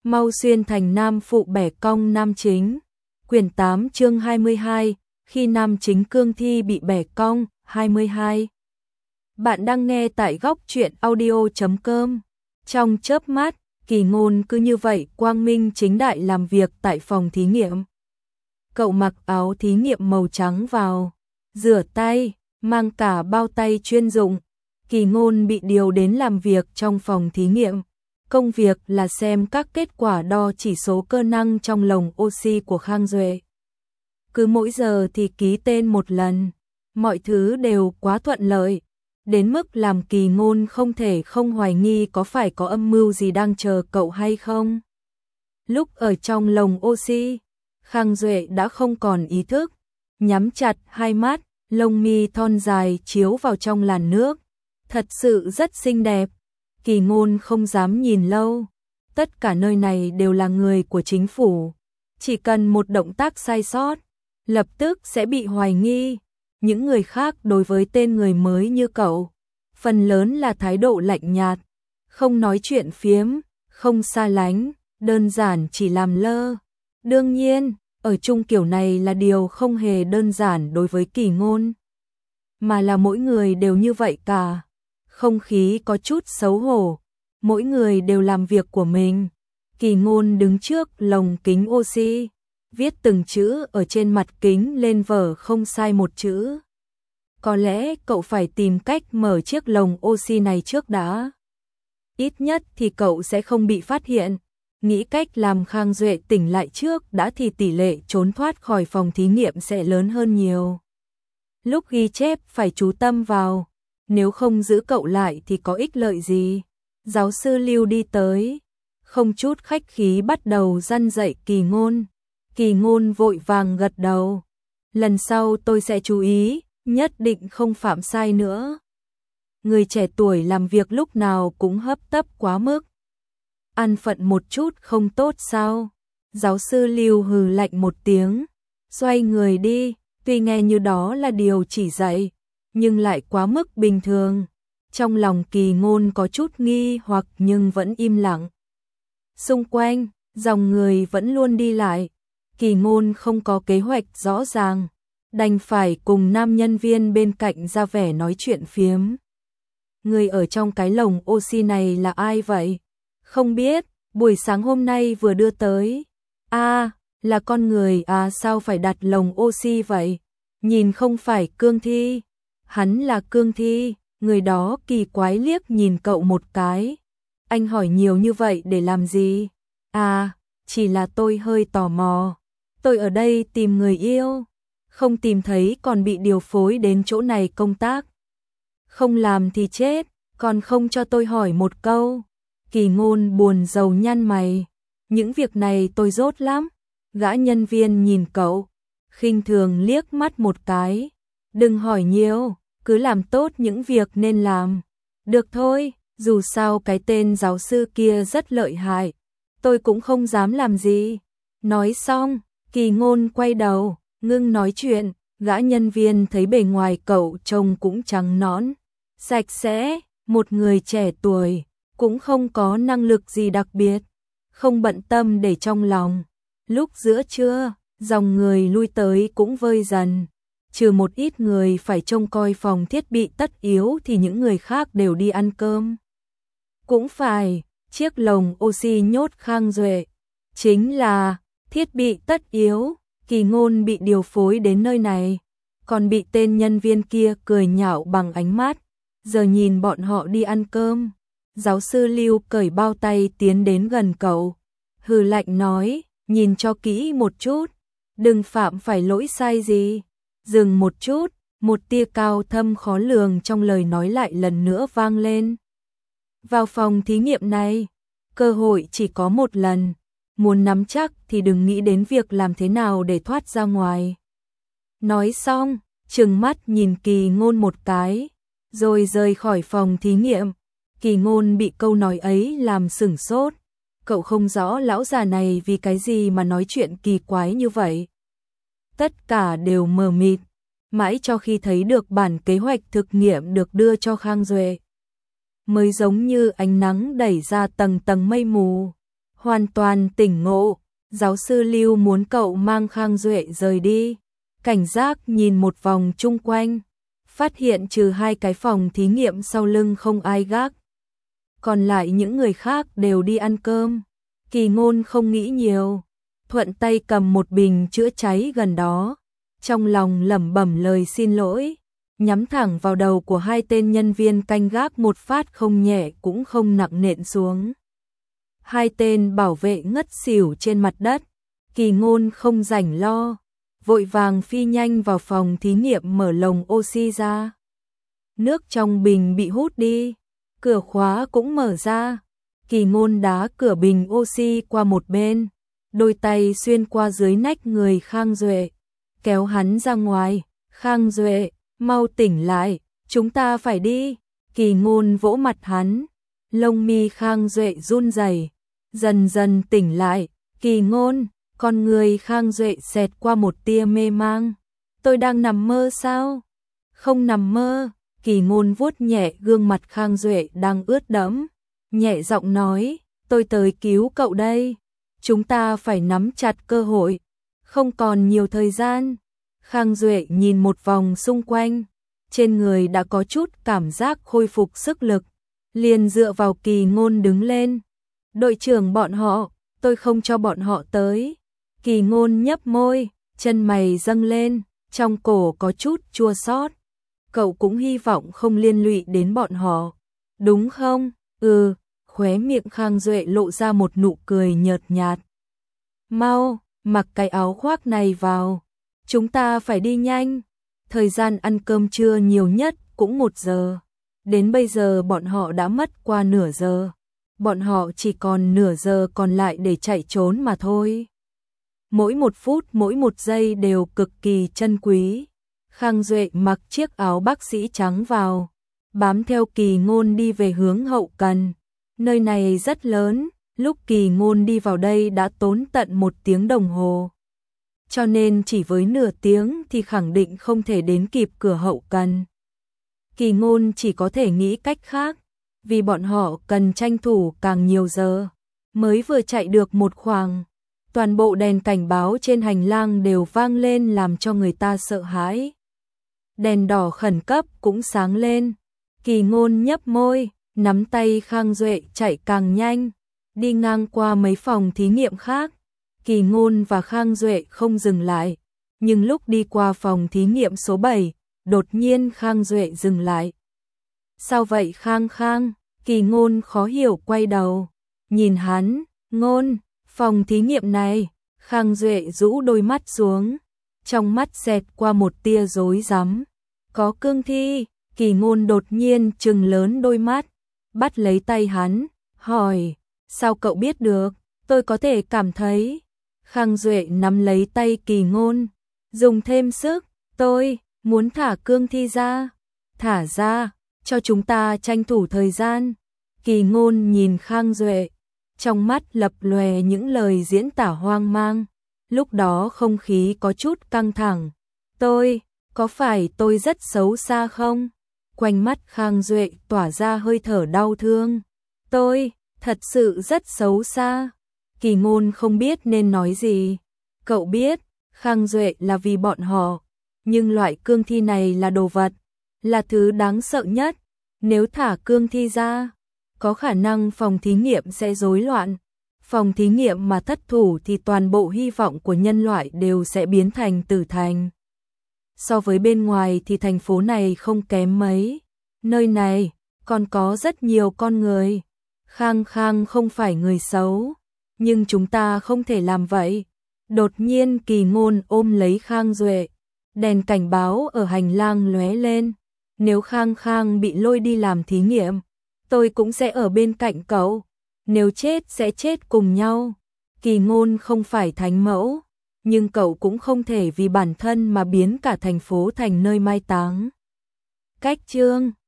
mau xuyên thành nam phụ bẻ cong nam chính. Quyển 8 chương 22, khi nam chính cương thi bị bẻ cong, 22. Bạn đang nghe tại góc truyện audio.com. Trong chớp mắt, Kỳ Ngôn cứ như vậy quang minh chính đại làm việc tại phòng thí nghiệm. Cậu mặc áo thí nghiệm màu trắng vào, rửa tay, mang cả bao tay chuyên dụng. Kỳ Ngôn bị điều đến làm việc trong phòng thí nghiệm. Công việc là xem các kết quả đo chỉ số cơ năng trong lồng oxy của Khang Duệ. Cứ mỗi giờ thì ký tên một lần, mọi thứ đều quá thuận lợi, đến mức làm Kỳ Ngôn không thể không hoài nghi có phải có âm mưu gì đang chờ cậu hay không. Lúc ở trong lồng oxy, Khang Duệ đã không còn ý thức, nhắm chặt hai mắt, lông mi thon dài chiếu vào trong làn nước, thật sự rất xinh đẹp. Kỳ Ngôn không dám nhìn lâu, tất cả nơi này đều là người của chính phủ, chỉ cần một động tác sai sót, lập tức sẽ bị hoài nghi. Những người khác đối với tên người mới như cậu, phần lớn là thái độ lạnh nhạt, không nói chuyện phiếm, không xa lánh, đơn giản chỉ làm lơ. Đương nhiên, ở chung kiểu này là điều không hề đơn giản đối với Kỳ Ngôn, mà là mỗi người đều như vậy cả. Không khí có chút xấu hổ, mỗi người đều làm việc của mình. Kỳ Ngôn đứng trước lồng kính oxy, viết từng chữ ở trên mặt kính lên vở không sai một chữ. Có lẽ cậu phải tìm cách mở chiếc lồng oxy này trước đã. Ít nhất thì cậu sẽ không bị phát hiện. Nghĩ cách làm Khang Duệ tỉnh lại trước đã thì tỷ lệ trốn thoát khỏi phòng thí nghiệm sẽ lớn hơn nhiều. Lúc ghi chép phải chú tâm vào, nếu không giữ cậu lại thì có ích lợi gì. Giáo sư Lưu đi tới, không chút khách khí bắt đầu răn dạy Kỳ Ngôn. Kỳ Ngôn vội vàng gật đầu. Lần sau tôi sẽ chú ý, nhất định không phạm sai nữa. Người trẻ tuổi làm việc lúc nào cũng hấp tấp quá mức. An phận một chút không tốt sao? Giáo sư Lưu hừ lạnh một tiếng, xoay người đi, tuy nghe như đó là điều chỉ dạy, nhưng lại quá mức bình thường. Trong lòng Kỳ Ngôn có chút nghi hoặc nhưng vẫn im lặng. Xung quanh, dòng người vẫn luôn đi lại. Kỳ Ngôn không có kế hoạch rõ ràng, đành phải cùng nam nhân viên bên cạnh ra vẻ nói chuyện phiếm. Người ở trong cái lồng oxy này là ai vậy? Không biết, buổi sáng hôm nay vừa đưa tới. À, là con người à, sao phải đặt lồng oxy vậy? Nhìn không phải cương thi. Hắn là cương thi. Người đó kỳ quái liếc nhìn cậu một cái. Anh hỏi nhiều như vậy để làm gì? À, chỉ là tôi hơi tò mò. Tôi ở đây tìm người yêu, không tìm thấy còn bị điều phối đến chỗ này công tác. Không làm thì chết, còn không cho tôi hỏi một câu. Kỳ Ngôn buồn rầu nhăn mày. Những việc này tôi dốt lắm. Gã nhân viên nhìn cậu, khinh thường liếc mắt một cái. Đừng hỏi nhiều, cứ làm tốt những việc nên làm. Được thôi, dù sao cái tên giáo sư kia rất lợi hại, tôi cũng không dám làm gì. Nói xong, Kỳ Ngôn quay đầu, ngưng nói chuyện. Gã nhân viên thấy bề ngoài cậu trông cũng trắng nõn, sạch sẽ, một người trẻ tuổi, cũng không có năng lực gì đặc biệt, không bận tâm để trong lòng. Lúc giữa trưa, dòng người lui tới cũng vơi dần, trừ một ít người phải trông coi phòng thiết bị tất yếu thì những người khác đều đi ăn cơm. Cũng phải, chiếc lồng oxy nhốt Khang Duệ chính là thiết bị tất yếu. Kỳ Ngôn bị điều phối đến nơi này, còn bị tên nhân viên kia cười nhạo bằng ánh mắt. Giờ nhìn bọn họ đi ăn cơm. Giáo sư Lưu cởi bao tay tiến đến gần cậu, hừ lạnh nói, nhìn cho kỹ một chút, đừng phạm phải lỗi sai gì. Dừng một chút, một tia cao thâm khó lường trong lời nói lại lần nữa vang lên. Vào phòng thí nghiệm này, cơ hội chỉ có một lần, muốn nắm chắc thì đừng nghĩ đến việc làm thế nào để thoát ra ngoài. Nói xong, trừng mắt nhìn Kỳ Ngôn một cái, rồi rời khỏi phòng thí nghiệm. Kỳ Ngôn bị câu nói ấy làm sửng sốt. Cậu không rõ lão già này vì cái gì mà nói chuyện kỳ quái như vậy. Tất cả đều mờ mịt, mãi cho khi thấy được bản kế hoạch thực nghiệm được đưa cho Khang Duệ, mới giống như ánh nắng đẩy ra tầng tầng mây mù. hoàn toàn tỉnh ngộ, giáo sư Lưu muốn cậu mang Khang Duệ rời đi. Cảnh giác nhìn một vòng chung quanh, phát hiện trừ 2 cái phòng thí nghiệm sau lưng không ai gác. Còn lại những người khác đều đi ăn cơm. Kỳ Ngôn không nghĩ nhiều, thuận tay cầm một bình chữa cháy gần đó, trong lòng lẩm bẩm lời xin lỗi, nhắm thẳng vào đầu của 2 tên nhân viên canh gác một phát không nhẹ cũng không nặng nện xuống. 2 tên bảo vệ ngất xỉu trên mặt đất. Kỳ Ngôn không rảnh lo, vội vàng phi nhanh vào phòng thí nghiệm mở lồng oxy ra. Nước trong bình bị hút đi, cửa khóa cũng mở ra. Kỳ Ngôn đá cửa bình oxy qua một bên, đôi tay xuyên qua dưới nách người Khang Duệ, kéo hắn ra ngoài. Khang Duệ, mau tỉnh lại, chúng ta phải đi. Kỳ Ngôn vỗ mặt hắn, lông mi Khang Duệ run rẩy, dần dần tỉnh lại. Kỳ Ngôn, con người Khang Duệ xẹt qua một tia mê mang. Tôi đang nằm mơ sao? Không nằm mơ. Kỳ Ngôn vuốt nhẹ gương mặt Khang Duệ đang ướt đẫm, nhẹ giọng nói, tôi tới cứu cậu đây. Chúng ta phải nắm chặt cơ hội, không còn nhiều thời gian. Khang Duệ nhìn một vòng xung quanh, trên người đã có chút cảm giác khôi phục sức lực, liền dựa vào Kỳ Ngôn đứng lên. Đội trưởng bọn họ, tôi không cho bọn họ tới. Kỳ Ngôn nhấp môi, chân mày dâng lên, trong cổ có chút chua xót. Cậu cũng hy vọng không liên lụy đến bọn họ, đúng không? Ừ, khóe miệng Khang Duệ lộ ra một nụ cười nhợt nhạt. Mau, mặc cái áo khoác này vào, chúng ta phải đi nhanh. Thời gian ăn cơm trưa nhiều nhất cũng 1 giờ, đến bây giờ bọn họ đã mất qua nửa giờ. Bọn họ chỉ còn nửa giờ còn lại để chạy trốn mà thôi. Mỗi 1 phút, mỗi 1 giây đều cực kỳ trân quý. Khang Duệ mặc chiếc áo bác sĩ trắng vào, bám theo Kỳ Ngôn đi về hướng hậu cần. Nơi này rất lớn, lúc Kỳ Ngôn đi vào đây đã tốn tận 1 tiếng đồng hồ. Cho nên chỉ với nửa tiếng thì khẳng định không thể đến kịp cửa hậu cần. Kỳ Ngôn chỉ có thể nghĩ cách khác, vì bọn họ cần tranh thủ càng nhiều giờ. Mới vừa chạy được một khoảng, toàn bộ đèn cảnh báo trên hành lang đều vang lên làm cho người ta sợ hãi. Đèn đỏ khẩn cấp cũng sáng lên. Kỳ Ngôn nhấp môi, nắm tay Khang Duệ chạy càng nhanh, đi ngang qua mấy phòng thí nghiệm khác. Kỳ Ngôn và Khang Duệ không dừng lại, nhưng lúc đi qua phòng thí nghiệm số 7, đột nhiên Khang Duệ dừng lại. Sao vậy Khang Khang? Kỳ Ngôn khó hiểu quay đầu, nhìn hắn, Ngôn, phòng thí nghiệm này. Khang Duệ rũ đôi mắt xuống, trong mắt xẹt qua một tia rối rắm. Có cương thi. Kỳ Ngôn đột nhiên trừng lớn đôi mắt, bắt lấy tay hắn, hỏi, sao cậu biết được? Tôi có thể cảm thấy. Khang Duệ nắm lấy tay Kỳ Ngôn, dùng thêm sức, tôi muốn thả cương thi ra. Thả ra, cho chúng ta tranh thủ thời gian. Kỳ Ngôn nhìn Khang Duệ, trong mắt lập lòe những lời diễn tả hoang mang. Lúc đó không khí có chút căng thẳng. Có phải tôi rất xấu xa không? Quanh mắt Khang Duệ tỏa ra hơi thở đau thương. Tôi thật sự rất xấu xa. Kỳ Ngôn không biết nên nói gì. Cậu biết, Khang Duệ là vì bọn họ, nhưng loại cương thi này là đồ vật, là thứ đáng sợ nhất. Nếu thả cương thi ra, có khả năng phòng thí nghiệm sẽ rối loạn. Phòng thí nghiệm mà thất thủ thì toàn bộ hy vọng của nhân loại đều sẽ biến thành tử thành. So với bên ngoài thì thành phố này không kém mấy. Nơi này còn có rất nhiều con người. Khang Khang không phải người xấu, nhưng chúng ta không thể làm vậy. Đột nhiên Kỳ Ngôn ôm lấy Khang Duệ, đèn cảnh báo ở hành lang lóe lên. Nếu Khang Khang bị lôi đi làm thí nghiệm, tôi cũng sẽ ở bên cạnh cậu. Nếu chết sẽ chết cùng nhau. Kỳ Ngôn không phải thánh mẫu, nhưng cậu cũng không thể vì bản thân mà biến cả thành phố thành nơi mai táng. Cách chương